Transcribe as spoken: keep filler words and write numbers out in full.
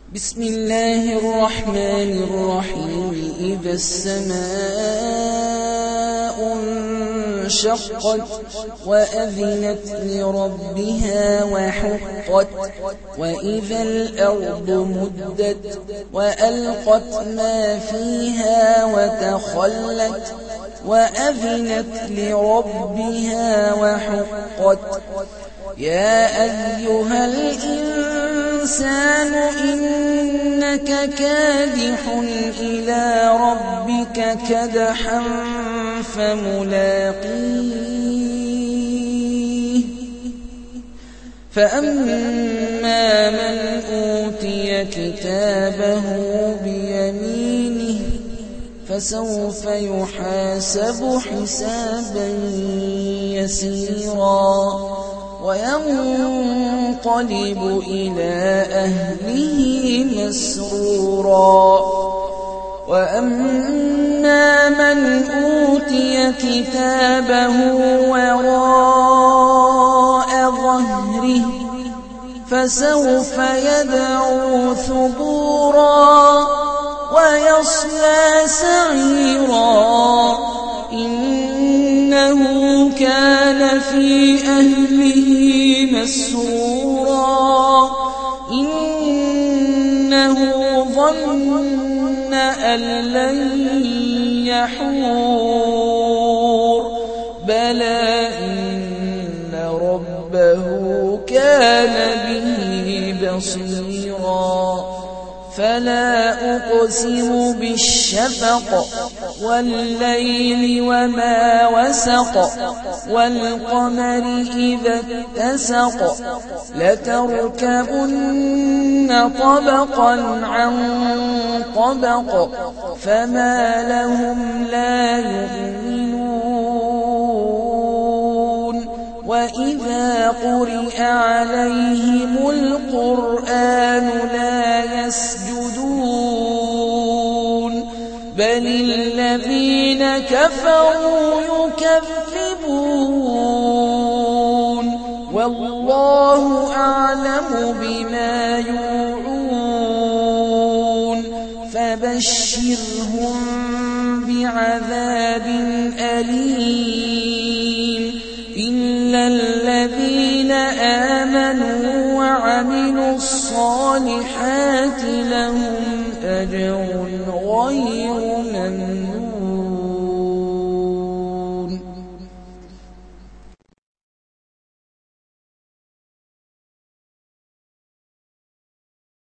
بسم الله الرحمن الرحيم إذا السماء انشقت وأذنت لربها وحقت وإذا الأرض مدت وألقت ما فيها وتخلت وأذنت لربها وحقت يا أيها الإنسان إنك كادح إلى ربك كدحا فملاقيه فأما من أوتي كتابه بيمينه فسوف يحاسب حسابا يسيرا وينقلب إلى أهله مسرورا وأما من أوتي كتابه وراء ظهره فسوف يدعو ثبورا ويصلى سعيرا إنه كان في أهله مسرورا إنه ظن أن لن يحور بلى إن ربه كان به بصيرا فلا أقسم بالشفق والليل وما وسق والقمر إذا اتسق لتركبن طبقا عن طبق فما لهم لا يؤمنون وإذا قرئ عليهم القرآن لا يسجدون بل الذين كفروا يكذبون والله أعلم بما يوعون فبشرهم بعذاب أليم إلا الذين آمنوا وعملوا الصالحات لهم أجر غير ممنون.